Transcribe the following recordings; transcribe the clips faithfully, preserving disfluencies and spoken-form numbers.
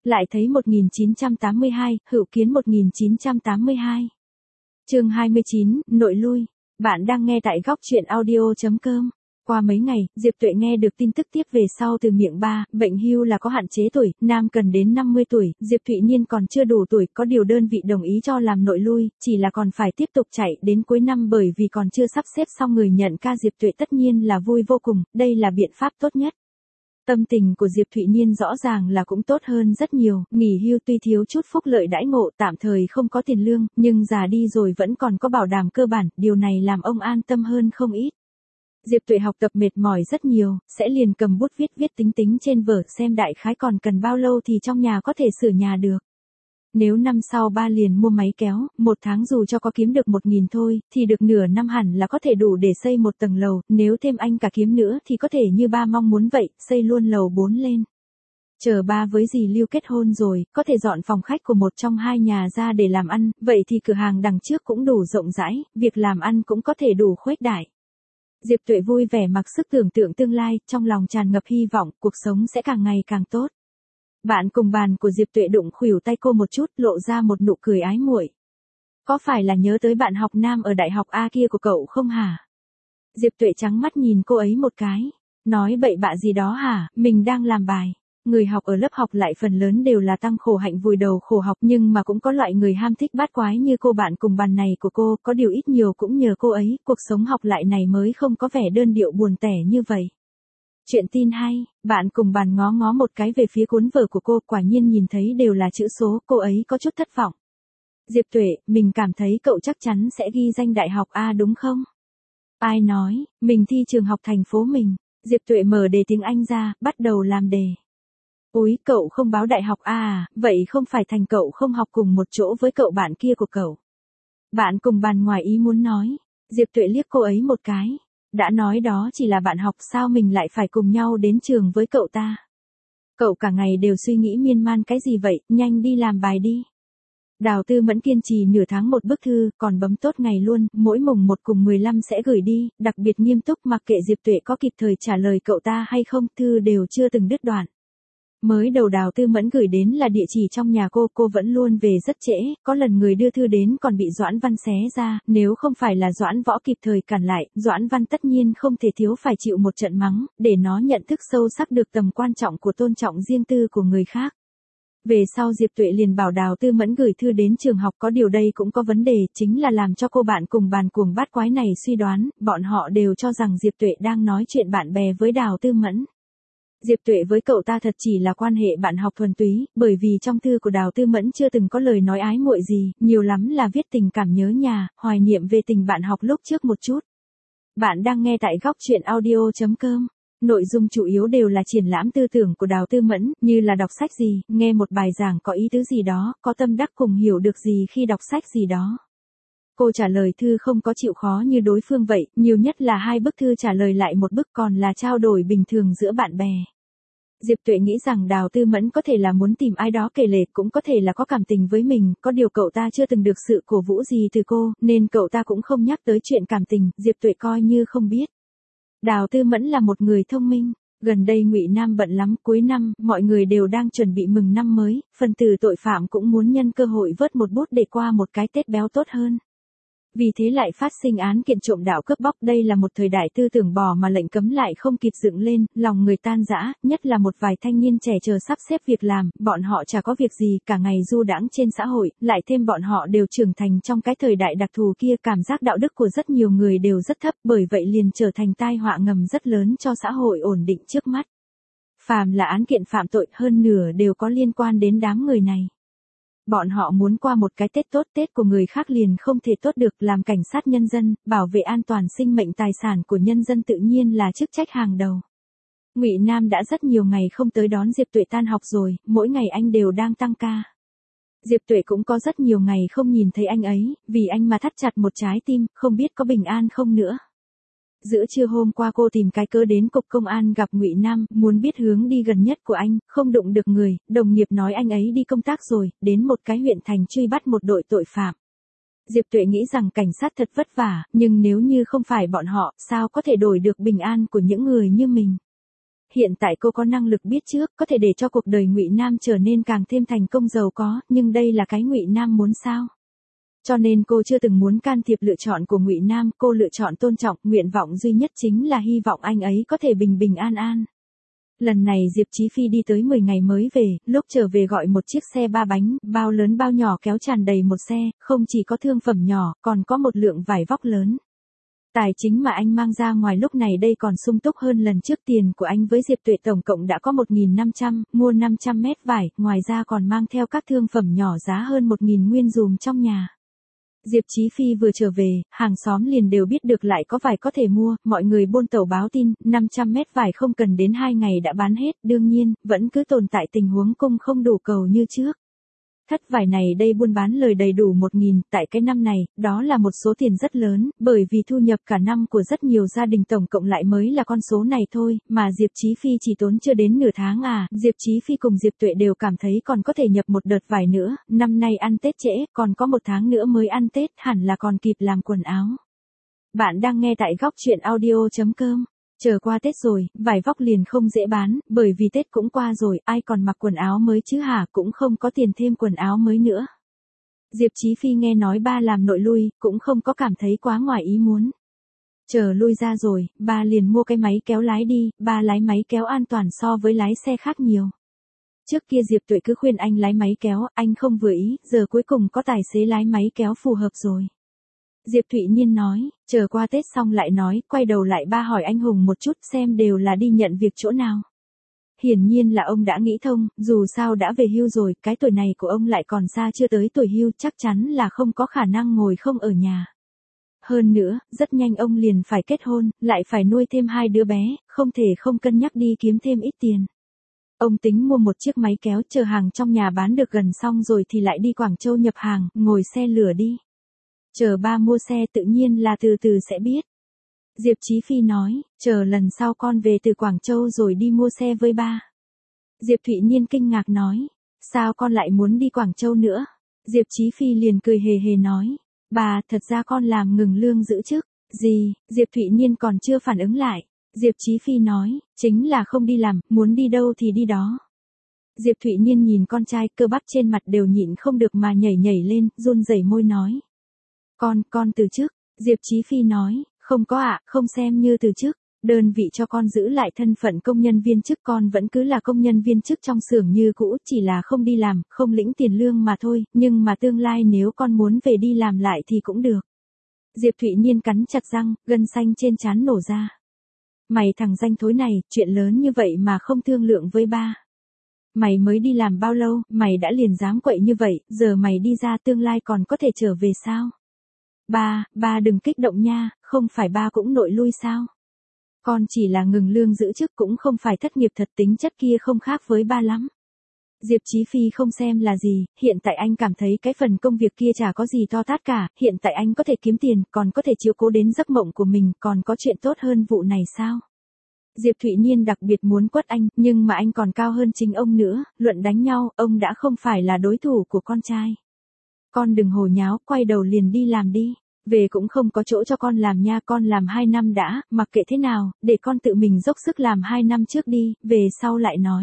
Lại thấy một nghìn chín trăm tám mươi hai, Hữu Kiến một nghìn chín trăm tám mươi hai. Chương hai mươi chín, nội lui. Bạn đang nghe tại góc truyện audio chấm com. Qua mấy ngày, Diệp Tuệ nghe được tin tức tiếp về sau từ miệng ba, bệnh hưu là có hạn chế tuổi, nam cần đến năm mươi tuổi, Diệp Thụy Niên còn chưa đủ tuổi, có điều đơn vị đồng ý cho làm nội lui, chỉ là còn phải tiếp tục chạy đến cuối năm bởi vì còn chưa sắp xếp xong người nhận ca. Diệp Tuệ tất nhiên là vui vô cùng, đây là biện pháp tốt nhất. Tâm tình của Diệp Thụy Niên rõ ràng là cũng tốt hơn rất nhiều, nghỉ hưu tuy thiếu chút phúc lợi đãi ngộ, tạm thời không có tiền lương, nhưng già đi rồi vẫn còn có bảo đảm cơ bản, điều này làm ông an tâm hơn không ít. Diệp Tuệ học tập mệt mỏi rất nhiều, sẽ liền cầm bút viết viết tính tính trên vở xem đại khái còn cần bao lâu thì trong nhà có thể sửa nhà được. Nếu năm sau ba liền mua máy kéo, một tháng dù cho có kiếm được một nghìn thôi, thì được nửa năm hẳn là có thể đủ để xây một tầng lầu, nếu thêm anh cả kiếm nữa thì có thể như ba mong muốn vậy, xây luôn lầu bốn lên. Chờ ba với dì Lưu kết hôn rồi, có thể dọn phòng khách của một trong hai nhà ra để làm ăn, vậy thì cửa hàng đằng trước cũng đủ rộng rãi, việc làm ăn cũng có thể đủ khuếch đại. Diệp Tuệ vui vẻ mặc sức tưởng tượng tương lai, trong lòng tràn ngập hy vọng, cuộc sống sẽ càng ngày càng tốt. Bạn cùng bàn của Diệp Tuệ đụng khuỷu tay cô một chút, lộ ra một nụ cười ái muội. Có phải là nhớ tới bạn học nam ở đại học A kia của cậu không hả? Diệp Tuệ trắng mắt nhìn cô ấy một cái. Nói bậy bạ gì đó hả, mình đang làm bài. Người học ở lớp học lại phần lớn đều là tăng khổ hạnh vùi đầu khổ học, nhưng mà cũng có loại người ham thích bát quái như cô bạn cùng bàn này của cô, có điều ít nhiều cũng nhờ cô ấy, cuộc sống học lại này mới không có vẻ đơn điệu buồn tẻ như vậy. Chuyện tin hay, bạn cùng bàn ngó ngó một cái về phía cuốn vở của cô, quả nhiên nhìn thấy đều là chữ số, cô ấy có chút thất vọng. Diệp Tuệ, mình cảm thấy cậu chắc chắn sẽ ghi danh đại học A đúng không? Ai nói, mình thi trường học thành phố mình. Diệp Tuệ mở đề tiếng Anh ra, bắt đầu làm đề. Úi, cậu không báo đại học A à, vậy không phải thành cậu không học cùng một chỗ với cậu bạn kia của cậu. Bạn cùng bàn ngoài ý muốn nói. Diệp Tuệ liếc cô ấy một cái. Đã nói đó chỉ là bạn học, sao mình lại phải cùng nhau đến trường với cậu ta. Cậu cả ngày đều suy nghĩ miên man cái gì vậy, nhanh đi làm bài đi. Đào Tư Mẫn kiên trì nửa tháng một bức thư, còn bấm tốt ngày luôn, mỗi mùng một cùng mười lăm sẽ gửi đi, đặc biệt nghiêm túc, mặc kệ Diệp Tuệ có kịp thời trả lời cậu ta hay không, thư đều chưa từng đứt đoạn. Mới đầu Đào Tư Mẫn gửi đến là địa chỉ trong nhà cô, cô vẫn luôn về rất trễ, có lần người đưa thư đến còn bị Doãn Văn xé ra, nếu không phải là Doãn Võ kịp thời cản lại, Doãn Văn tất nhiên không thể thiếu phải chịu một trận mắng, để nó nhận thức sâu sắc được tầm quan trọng của tôn trọng riêng tư của người khác. Về sau Diệp Tuệ liền bảo Đào Tư Mẫn gửi thư đến trường học, có điều đây cũng có vấn đề, chính là làm cho cô bạn cùng bàn cuồng bát quái này suy đoán, bọn họ đều cho rằng Diệp Tuệ đang nói chuyện bạn bè với Đào Tư Mẫn. Diệp Tuệ với cậu ta thật chỉ là quan hệ bạn học thuần túy, bởi vì trong thư của Đào Tư Mẫn chưa từng có lời nói ái muội gì, nhiều lắm là viết tình cảm nhớ nhà, hoài niệm về tình bạn học lúc trước một chút. Bạn đang nghe tại góc truyện audio chấm com. Nội dung chủ yếu đều là triển lãm tư tưởng của Đào Tư Mẫn, như là đọc sách gì, nghe một bài giảng có ý tứ gì đó, có tâm đắc cùng hiểu được gì khi đọc sách gì đó. Cô trả lời thư không có chịu khó như đối phương vậy, nhiều nhất là hai bức thư trả lời lại một bức, còn là trao đổi bình thường giữa bạn bè. Diệp Tuệ nghĩ rằng Đào Tư Mẫn có thể là muốn tìm ai đó kể lể, cũng có thể là có cảm tình với mình, có điều cậu ta chưa từng được sự cổ vũ gì từ cô, nên cậu ta cũng không nhắc tới chuyện cảm tình, Diệp Tuệ coi như không biết. Đào Tư Mẫn là một người thông minh, gần đây Ngụy Nam bận lắm, cuối năm, mọi người đều đang chuẩn bị mừng năm mới, phần tử tội phạm cũng muốn nhân cơ hội vớt một bút để qua một cái Tết béo tốt hơn. Vì thế lại phát sinh án kiện trộm đạo cướp bóc, đây là một thời đại tư tưởng bỏ mà lệnh cấm lại không kịp dựng lên, lòng người tan rã, nhất là một vài thanh niên trẻ chờ sắp xếp việc làm, bọn họ chả có việc gì, cả ngày du đãng trên xã hội, lại thêm bọn họ đều trưởng thành trong cái thời đại đặc thù kia, cảm giác đạo đức của rất nhiều người đều rất thấp, bởi vậy liền trở thành tai họa ngầm rất lớn cho xã hội ổn định trước mắt. Phàm là án kiện phạm tội, hơn nửa đều có liên quan đến đám người này. Bọn họ muốn qua một cái Tết tốt, Tết của người khác liền không thể tốt được, làm cảnh sát nhân dân, bảo vệ an toàn sinh mệnh tài sản của nhân dân tự nhiên là chức trách hàng đầu. Ngụy Nam đã rất nhiều ngày không tới đón Diệp Tuệ tan học rồi, mỗi ngày anh đều đang tăng ca. Diệp Tuệ cũng có rất nhiều ngày không nhìn thấy anh ấy, vì anh mà thắt chặt một trái tim, không biết có bình an không nữa. Giữa trưa hôm qua cô tìm cái cớ đến cục công an gặp Ngụy Nam, muốn biết hướng đi gần nhất của anh, không đụng được người, đồng nghiệp nói anh ấy đi công tác rồi, đến một cái huyện thành truy bắt một đội tội phạm. Diệp Tuệ nghĩ rằng cảnh sát thật vất vả, nhưng nếu như không phải bọn họ, sao có thể đổi được bình an của những người như mình. hiện tại cô có năng lực biết trước, có thể để cho cuộc đời Ngụy Nam trở nên càng thêm thành công giàu có, nhưng đây là cái Ngụy Nam muốn sao? Cho nên cô chưa từng muốn can thiệp lựa chọn của Ngụy Nam, cô lựa chọn tôn trọng, nguyện vọng duy nhất chính là hy vọng anh ấy có thể bình bình an an. Lần này Diệp Chí Phi đi tới mười ngày mới về, lúc trở về gọi một chiếc xe ba bánh, bao lớn bao nhỏ kéo tràn đầy một xe, không chỉ có thương phẩm nhỏ, còn có một lượng vải vóc lớn. Tài chính mà anh mang ra ngoài lúc này đây còn sung túc hơn lần trước, tiền của anh với Diệp Tuệ tổng cộng đã có một nghìn năm trăm, mua năm trăm mét vải, ngoài ra còn mang theo các thương phẩm nhỏ giá hơn một nghìn nguyên dùm trong nhà. Diệp Chí Phi vừa trở về, hàng xóm liền đều biết được lại có vải có thể mua, mọi người buôn tàu báo tin, năm trăm mét vải không cần đến hai ngày đã bán hết, đương nhiên, vẫn cứ tồn tại tình huống cung không đủ cầu như trước. Thất vải này đây buôn bán lời đầy đủ một nghìn, tại cái năm này, đó là một số tiền rất lớn, bởi vì thu nhập cả năm của rất nhiều gia đình tổng cộng lại mới là con số này thôi, mà Diệp Chí Phi chỉ tốn chưa đến nửa tháng à, Diệp Chí Phi cùng Diệp Tuệ đều cảm thấy còn có thể nhập một đợt vải nữa, năm nay ăn Tết trễ, còn có một tháng nữa mới ăn Tết, hẳn là còn kịp làm quần áo. Bạn đang nghe tại góc truyện audio chấm com. Chờ qua Tết rồi, vải vóc liền không dễ bán, bởi vì Tết cũng qua rồi, ai còn mặc quần áo mới chứ hả, cũng không có tiền thêm quần áo mới nữa. Diệp Chí Phi nghe nói ba làm nội lui, cũng không có cảm thấy quá ngoài ý muốn. Chờ lui ra rồi, ba liền mua cái máy kéo lái đi, ba lái máy kéo an toàn so với lái xe khác nhiều. Trước kia Diệp Tuệ cứ khuyên anh lái máy kéo, anh không vừa ý, giờ cuối cùng có tài xế lái máy kéo phù hợp rồi. Diệp Thụy Nhiên nói, chờ qua Tết xong lại nói, quay đầu lại ba hỏi anh Hùng một chút xem đều là đi nhận việc chỗ nào. Hiển nhiên là ông đã nghĩ thông, dù sao đã về hưu rồi, cái tuổi này của ông lại còn xa chưa tới tuổi hưu, chắc chắn là không có khả năng ngồi không ở nhà. Hơn nữa, rất nhanh ông liền phải kết hôn, lại phải nuôi thêm hai đứa bé, không thể không cân nhắc đi kiếm thêm ít tiền. Ông tính mua một chiếc máy kéo, chờ hàng trong nhà bán được gần xong rồi thì lại đi Quảng Châu nhập hàng, ngồi xe lửa đi. Chờ ba mua xe tự nhiên là từ từ sẽ biết. Diệp Chí Phi nói, chờ lần sau con về từ Quảng Châu rồi đi mua xe với ba. Diệp Thụy Nhiên kinh ngạc nói, sao con lại muốn đi Quảng Châu nữa? Diệp Chí Phi liền cười hề hề nói, bà, thật ra con làm ngừng lương giữ chức. Gì? Diệp Thụy Nhiên còn chưa phản ứng lại. Diệp Chí Phi nói, chính là không đi làm, muốn đi đâu thì đi đó. Diệp Thụy Nhiên nhìn con trai, cơ bắp trên mặt đều nhịn không được mà nhảy nhảy lên, run rẩy môi nói. Con, con từ chức. Diệp Chí Phi nói, không có ạ, không xem như từ chức. Đơn vị cho con giữ lại thân phận công nhân viên chức, con vẫn cứ là công nhân viên chức trong xưởng như cũ, chỉ là không đi làm, không lĩnh tiền lương mà thôi, nhưng mà tương lai nếu con muốn về đi làm lại thì cũng được. Diệp Thụy Nhiên cắn chặt răng, gân xanh trên trán nổ ra. Mày thằng danh thối này, chuyện lớn như vậy mà không thương lượng với ba. Mày mới đi làm bao lâu, mày đã liền dám quậy như vậy, giờ mày đi ra tương lai còn có thể trở về sao? Ba, ba đừng kích động nha, không phải ba cũng nội lui sao? Con chỉ là ngừng lương giữ chức cũng không phải thất nghiệp thật, tính chất kia không khác với ba lắm. Diệp Chí Phi không xem là gì, hiện tại anh cảm thấy cái phần công việc kia chả có gì to tát cả, hiện tại anh có thể kiếm tiền, còn có thể chiếu cố đến giấc mộng của mình, còn có chuyện tốt hơn vụ này sao? Diệp Thụy Nhiên đặc biệt muốn quất anh, nhưng mà anh còn cao hơn chính ông nữa, luận đánh nhau, ông đã không phải là đối thủ của con trai. Con đừng hồ nháo, quay đầu liền đi làm đi. Về cũng không có chỗ cho con làm nha, con làm hai năm đã, mặc kệ thế nào, để con tự mình dốc sức làm hai năm trước đi, về sau lại nói.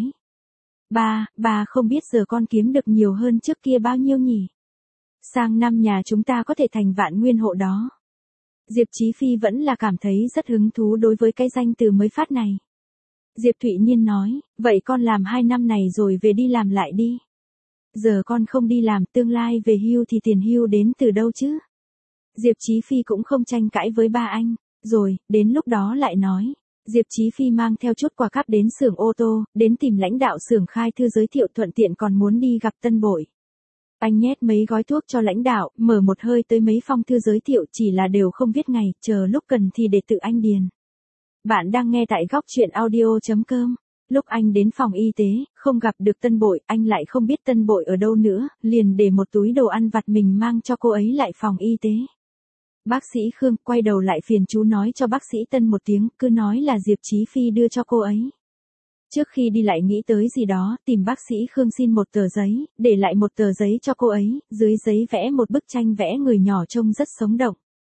Ba, ba không biết giờ con kiếm được nhiều hơn trước kia bao nhiêu nhỉ? Sang năm nhà chúng ta có thể thành vạn nguyên hộ đó. Diệp Chí Phi vẫn là cảm thấy rất hứng thú đối với cái danh từ mới phát này. Diệp Thụy Nhiên nói, vậy con làm hai năm này rồi về đi làm lại đi. Giờ con không đi làm, tương lai về hưu thì tiền hưu đến từ đâu chứ? Diệp Chí Phi cũng không tranh cãi với ba anh, rồi, đến lúc đó lại nói. Diệp Chí Phi mang theo chút quà cáp đến xưởng ô tô, đến tìm lãnh đạo xưởng khai thư giới thiệu, thuận tiện còn muốn đi gặp Tân Bội. Anh nhét mấy gói thuốc cho lãnh đạo, mở một hơi tới mấy phong thư giới thiệu, chỉ là đều không viết ngày, chờ lúc cần thì để tự anh điền. Bạn đang nghe tại góc truyện audio chấm com. Lúc anh đến phòng y tế, không gặp được Tân Bội, anh lại không biết Tân Bội ở đâu nữa, liền để một túi đồ ăn vặt mình mang cho cô ấy lại phòng y tế. Bác sĩ Khương quay đầu lại phiền chú nói cho bác sĩ Tân một tiếng, cứ nói là Diệp Chí Phi đưa cho cô ấy. Trước khi đi lại nghĩ tới gì đó, tìm bác sĩ Khương xin một tờ giấy, để lại một tờ giấy cho cô ấy, dưới giấy vẽ một bức tranh vẽ người nhỏ trông rất sống động.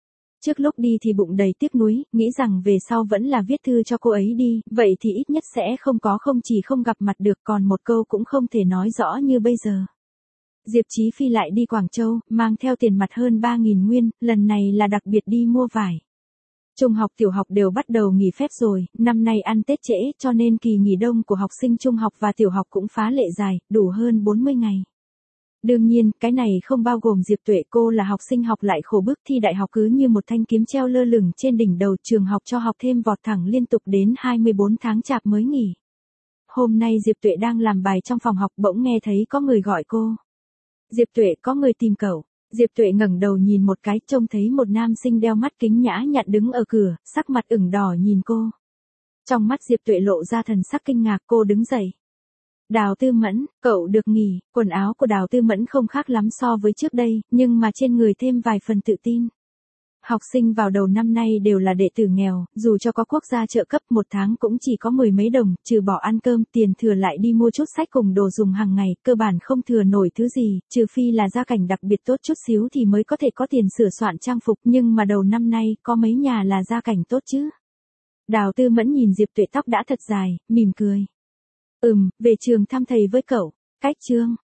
Trước lúc đi thì bụng đầy tiếc nuối, nghĩ rằng về sau vẫn là viết thư cho cô ấy đi, vậy thì ít nhất sẽ không có không chỉ không gặp mặt được còn một câu cũng không thể nói rõ như bây giờ. Diệp Chí Phi lại đi Quảng Châu, mang theo tiền mặt hơn ba nghìn nguyên, lần này là đặc biệt đi mua vải. Trung học tiểu học đều bắt đầu nghỉ phép rồi, năm nay ăn Tết trễ cho nên kỳ nghỉ đông của học sinh trung học và tiểu học cũng phá lệ dài, đủ hơn bốn mươi ngày. Đương nhiên, cái này không bao gồm Diệp Tuệ, cô là học sinh học lại khổ bức thi đại học cứ như một thanh kiếm treo lơ lửng trên đỉnh đầu, trường học cho học thêm vọt thẳng liên tục đến hai mươi bốn tháng chạp mới nghỉ. Hôm nay Diệp Tuệ đang làm bài trong phòng học bỗng nghe thấy có người gọi cô. Diệp Tuệ, có người tìm cậu. Diệp Tuệ ngẩng đầu nhìn một cái, trông thấy một nam sinh đeo mắt kính nhã nhặn đứng ở cửa, sắc mặt ửng đỏ nhìn cô. Trong mắt Diệp Tuệ lộ ra thần sắc kinh ngạc, cô đứng dậy. Đào Tư Mẫn, cậu được nghỉ, quần áo của Đào Tư Mẫn không khác lắm so với trước đây, nhưng mà trên người thêm vài phần tự tin. Học sinh vào đầu năm nay đều là đệ tử nghèo, dù cho có quốc gia trợ cấp một tháng cũng chỉ có mười mấy đồng, trừ bỏ ăn cơm, tiền thừa lại đi mua chút sách cùng đồ dùng hàng ngày, cơ bản không thừa nổi thứ gì, trừ phi là gia cảnh đặc biệt tốt chút xíu thì mới có thể có tiền sửa soạn trang phục, nhưng mà đầu năm nay có mấy nhà là gia cảnh tốt chứ. Đào Tư Mẫn nhìn Diệp Tuệ tóc đã thật dài, mỉm cười. Ừm, về trường thăm thầy với cậu. Cách chương